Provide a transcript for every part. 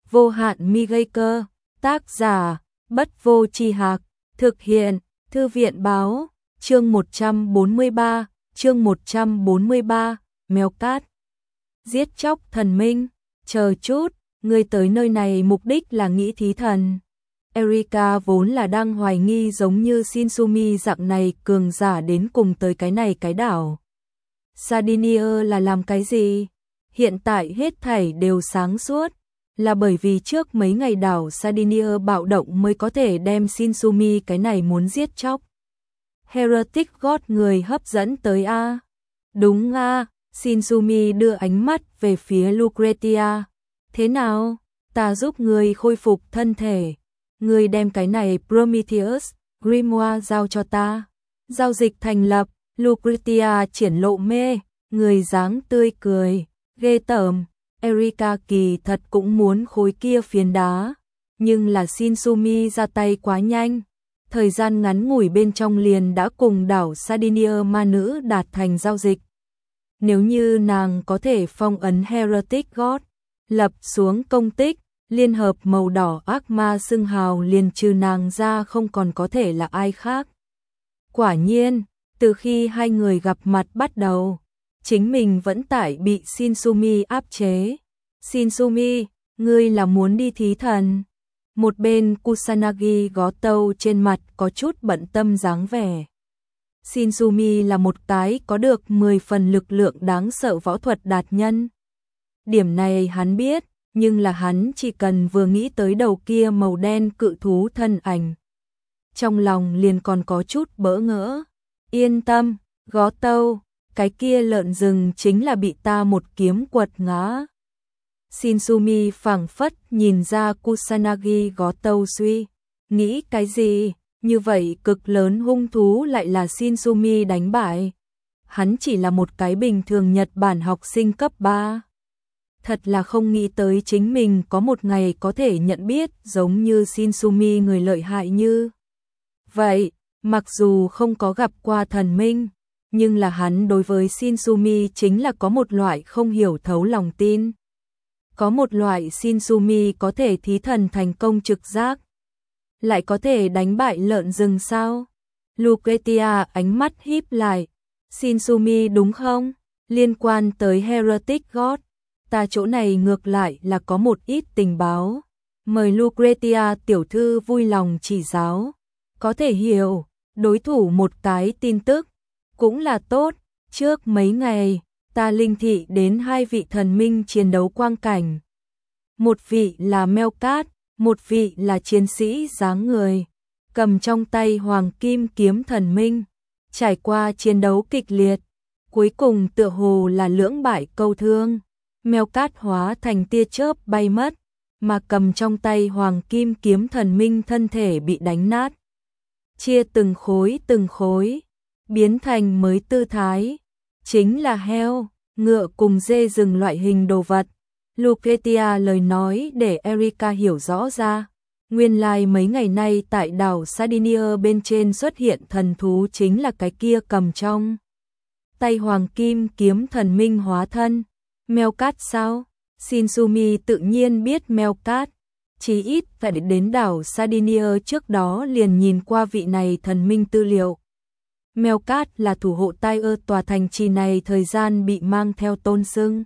Vô hạn mi gây cơ, tác giả, Bất Vô Tri Hạc, thực hiện, Thư viện báo, chương 143, Mèo Cát. Giết chóc thần minh, chờ chút, người tới nơi này mục đích là nghĩ thí thần. Erika vốn là đang hoài nghi giống như Shinsumi dạng này cường giả đến cùng tới cái này cái đảo. Sardinia là làm cái gì? Hiện tại hết thảy đều sáng suốt, là bởi vì trước mấy ngày đảo Sardinia bạo động mới có thể đem Shinsumi cái này muốn giết chóc. Heretic God người hấp dẫn tới a. Đúng a, Shinsumi đưa ánh mắt về phía Lucretia. Thế nào? Ta giúp người khôi phục thân thể. Người đem cái này Prometheus, Grimoire giao cho ta. Giao dịch thành lập, Lucretia triển lộ mê, người dáng tươi cười, ghê tởm. Erika kỳ thật cũng muốn khối kia phiến đá, nhưng là Shinsumi ra tay quá nhanh. Thời gian ngắn ngủi bên trong liền đã cùng đảo Sardinia ma nữ đạt thành giao dịch. Nếu như nàng có thể phong ấn Heretic God, lập xuống công tích, liên hợp màu đỏ ác ma xưng hào liền trừ nàng ra không còn có thể là ai khác. Quả nhiên, từ khi hai người gặp mặt bắt đầu, chính mình vẫn tại bị Shinsumi áp chế. Shinsumi, ngươi là muốn đi thí thần? Một bên Kusanagi gó tâu trên mặt có chút bận tâm dáng vẻ. Shinsumi là một cái có được 10 phần lực lượng đáng sợ võ thuật đạt nhân. Điểm này hắn biết, nhưng là hắn chỉ cần vừa nghĩ tới đầu kia màu đen cự thú thân ảnh. Trong lòng liền còn có chút bỡ ngỡ. Yên tâm, gó tâu, cái kia lợn rừng chính là bị ta một kiếm quật ngã. Shinsumi phảng phất nhìn ra Kusanagi gó tâu suy nghĩ cái gì, như vậy cực lớn hung thú lại là Shinsumi đánh bại. Hắn chỉ là một cái bình thường Nhật Bản học sinh cấp 3. Thật là không nghĩ tới chính mình có một ngày có thể nhận biết giống như Shinsumi người lợi hại như vậy. Mặc dù không có gặp qua thần minh, nhưng là hắn đối với Shinsumi chính là có một loại không hiểu thấu lòng tin. Có một loại Shinsumi có thể thí thần thành công trực giác. Lại có thể đánh bại lợn rừng sao? Lucretia ánh mắt híp lại. Shinsumi đúng không? Liên quan tới Heretic God, ta chỗ này ngược lại là có một ít tình báo. Mời Lucretia tiểu thư vui lòng chỉ giáo. Có thể hiểu, đối thủ một cái tin tức, cũng là tốt. Trước mấy ngày, ta linh thị đến hai vị thần minh chiến đấu quang cảnh. Một vị là Mèo Cát, một vị là chiến sĩ dáng người, cầm trong tay hoàng kim kiếm thần minh. Trải qua chiến đấu kịch liệt, cuối cùng tựa hồ là lưỡng bại câu thương. Mèo Cát hóa thành tia chớp bay mất, mà cầm trong tay hoàng kim kiếm thần minh thân thể bị đánh nát. Chia từng khối, biến thành mới tư thái. Chính là heo, ngựa cùng dê rừng loại hình đồ vật. Lucretia lời nói để Erika hiểu rõ ra. Nguyên lai mấy ngày nay tại đảo Sardinia bên trên xuất hiện thần thú chính là cái kia cầm trong tay hoàng kim kiếm thần minh hóa thân. Mèo Cát sao? Shinsumi tự nhiên biết Mèo Cát. Chí ít phải đến đảo Sardinia trước đó liền nhìn qua vị này thần minh tư liệu. Mèo Cát là thủ hộ tai tòa thành trì này thời gian bị mang theo tôn xưng.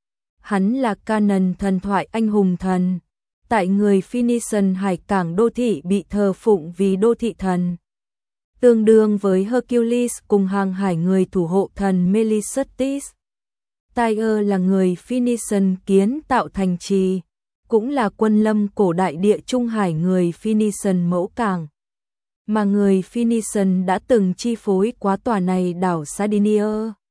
Hắn là canon thần thoại anh hùng thần. Tại người Phoenician hải cảng đô thị bị thờ phụng vì đô thị thần. Tương đương với Hercules cùng hàng hải người thủ hộ thần Melicertes. Tyre là người Phoenician kiến tạo thành trì, cũng là quân lâm cổ đại địa trung hải người Phoenician mẫu cảng. Mà người Phoenician đã từng chi phối quá tòa này đảo Sardinia.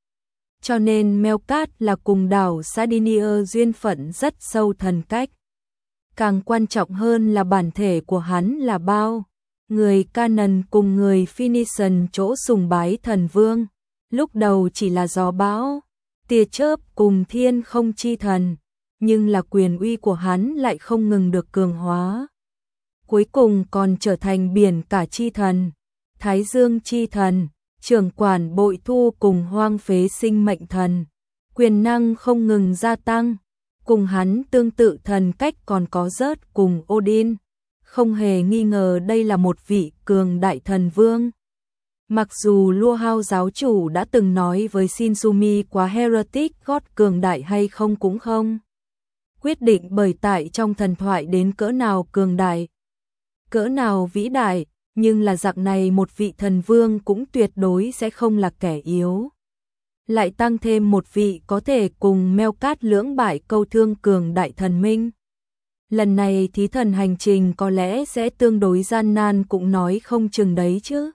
Cho nên Mèo Cát là cùng đảo Sardinia duyên phận rất sâu thần cách. Càng quan trọng hơn là bản thể của hắn là bao. Người Canaan cùng người Phoenician chỗ sùng bái thần vương. Lúc đầu chỉ là gió bão, tia chớp cùng thiên không chi thần. Nhưng là quyền uy của hắn lại không ngừng được cường hóa. Cuối cùng còn trở thành biển cả chi thần, Thái Dương chi thần, trưởng quản bội thu cùng hoang phế sinh mệnh thần. Quyền năng không ngừng gia tăng, Cùng hắn tương tự thần cách còn có Zeus cùng Odin, không hề nghi ngờ đây là một vị cường đại thần vương. Mặc dù Lua Hao giáo chủ đã từng nói với Shinsumi quá Heretic God cường đại hay không cũng không quyết định, bởi tại trong thần thoại đến cỡ nào cường đại, cỡ nào vĩ đại, nhưng là dạng này một vị thần vương cũng tuyệt đối sẽ không là kẻ yếu. Lại tăng thêm một vị có thể cùng Melkart lưỡng bại câu thương cường đại thần minh. Lần này thí thần hành trình có lẽ sẽ tương đối gian nan cũng nói không chừng đấy chứ.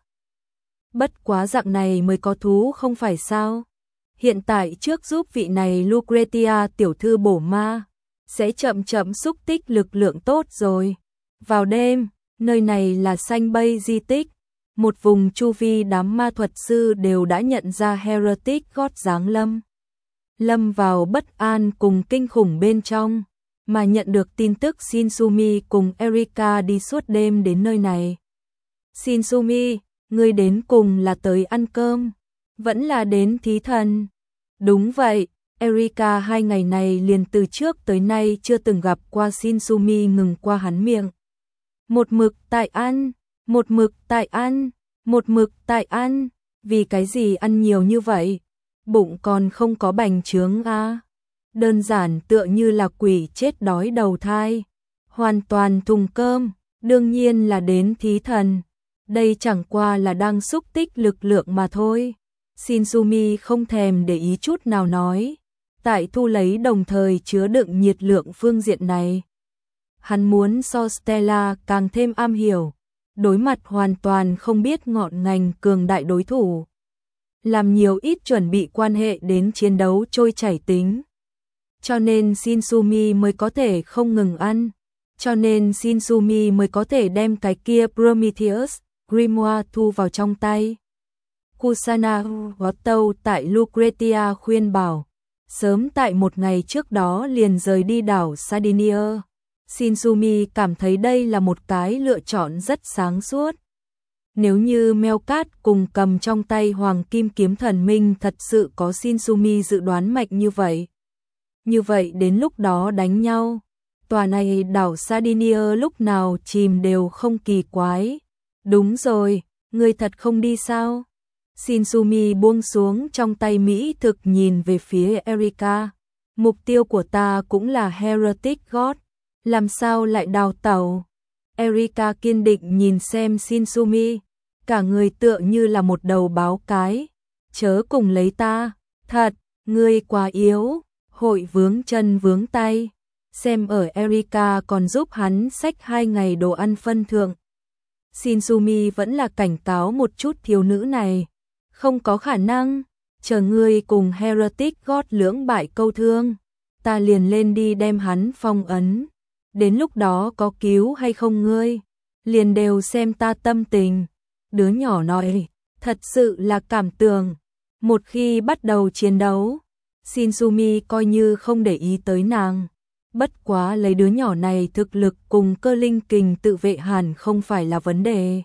Bất quá dạng này mới có thú không phải sao. Hiện tại trước giúp vị này Lucretia tiểu thư bổ ma, sẽ chậm chậm xúc tích lực lượng tốt rồi. Vào đêm, nơi này là Xanh Bay di tích, một vùng chu vi đám ma thuật sư đều đã nhận ra Heretic God giáng lâm vào bất an cùng kinh khủng bên trong, mà nhận được tin tức Shinsumi cùng Erika đi suốt đêm đến nơi này. Shinsumi, ngươi đến cùng là tới ăn cơm, vẫn là đến thí thần? Đúng vậy, Erika 2 ngày này liền từ trước tới nay chưa từng gặp qua Shinsumi ngừng qua hắn miệng. Một mực tại ăn, một mực tại ăn, một mực tại ăn, vì cái gì ăn nhiều như vậy? Bụng còn không có bành trướng à? Đơn giản tựa như là quỷ chết đói đầu thai, hoàn toàn thùng cơm, đương nhiên là đến thí thần. Đây chẳng qua là đang xúc tích lực lượng mà thôi. Shinsumi không thèm để ý chút nào nói, tại thu lấy đồng thời chứa đựng nhiệt lượng phương diện này. Hắn muốn so Stella càng thêm am hiểu, đối mặt hoàn toàn không biết ngọn ngành cường đại đối thủ. Làm nhiều ít chuẩn bị quan hệ đến chiến đấu trôi chảy tính. Cho nên Shinsumi mới có thể không ngừng ăn. Cho nên Shinsumi mới có thể đem cái kia Prometheus Grimoire thu vào trong tay. Kusana Gotou tại Lucretia khuyên bảo, sớm tại một ngày trước đó liền rời đi đảo Sardinia. Shinsumi cảm thấy đây là một cái lựa chọn rất sáng suốt. Nếu như Melkart cùng cầm trong tay Hoàng Kim Kiếm Thần Minh thật sự có Shinsumi dự đoán mạnh như vậy đến lúc đó đánh nhau, tòa này đảo Sardinia lúc nào chìm đều không kỳ quái. Đúng rồi, ngươi thật không đi sao? Shinsumi buông xuống trong tay mỹ thực nhìn về phía Erika. Mục tiêu của ta cũng là Heretic God, làm sao lại đào tẩu? Erika kiên định nhìn xem Shinsumi, cả người tựa như là một đầu báo cái. Chớ cùng lấy ta, thật, ngươi quá yếu, hội vướng chân vướng tay. Xem ở Erika còn giúp hắn xách 2 ngày đồ ăn phân thượng. Shinsumi vẫn là cảnh cáo một chút thiếu nữ này. Không có khả năng, chờ ngươi cùng Heretic God lưỡng bại câu thương, ta liền lên đi đem hắn phong ấn. Đến lúc đó có cứu hay không ngươi, liền đều xem ta tâm tình. Đứa nhỏ nói, thật sự là cảm tưởng. Một khi bắt đầu chiến đấu, Shinsumi coi như không để ý tới nàng. Bất quá lấy đứa nhỏ này thực lực cùng cơ linh kình tự vệ hẳn không phải là vấn đề.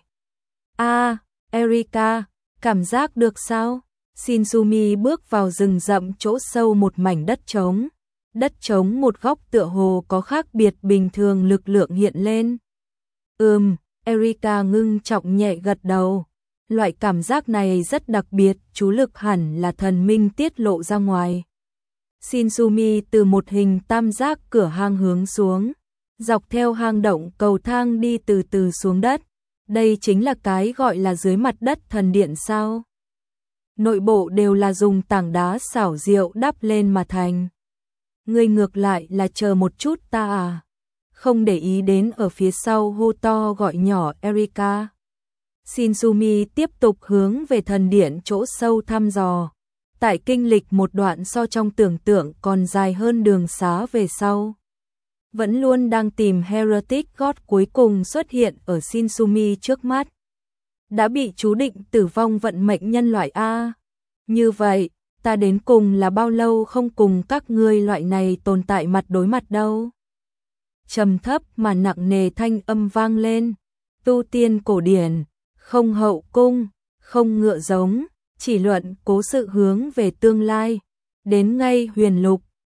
Erika, cảm giác được sao? Shinsumi bước vào rừng rậm chỗ sâu một mảnh đất trống. Đất trống một góc tựa hồ có khác biệt bình thường lực lượng hiện lên. Erika ngưng trọng nhẹ gật đầu. Loại cảm giác này rất đặc biệt, chú lực hẳn là thần minh tiết lộ ra ngoài. Shinsumi từ một hình tam giác cửa hang hướng xuống, dọc theo hang động cầu thang đi từ từ xuống đất. Đây chính là cái gọi là dưới mặt đất thần điện sao? Nội bộ đều là dùng tảng đá xảo diệu đắp lên mà thành. Ngươi ngược lại là chờ một chút ta à? Không để ý đến ở phía sau hô to gọi nhỏ Erika. Shinsumi tiếp tục hướng về thần điện chỗ sâu thăm dò. Tại kinh lịch một đoạn so trong tưởng tượng còn dài hơn đường xá về sau. Vẫn luôn đang tìm Heretic God cuối cùng xuất hiện ở Shinsumi trước mắt. Đã bị chú định tử vong vận mệnh nhân loại A. Như vậy, ta đến cùng là bao lâu không cùng các ngươi loại này tồn tại mặt đối mặt đâu. Trầm thấp mà nặng nề thanh âm vang lên. Tu tiên cổ điển, không hậu cung, không ngựa giống, chỉ luận cố sự hướng về tương lai. Đến ngay huyền lục,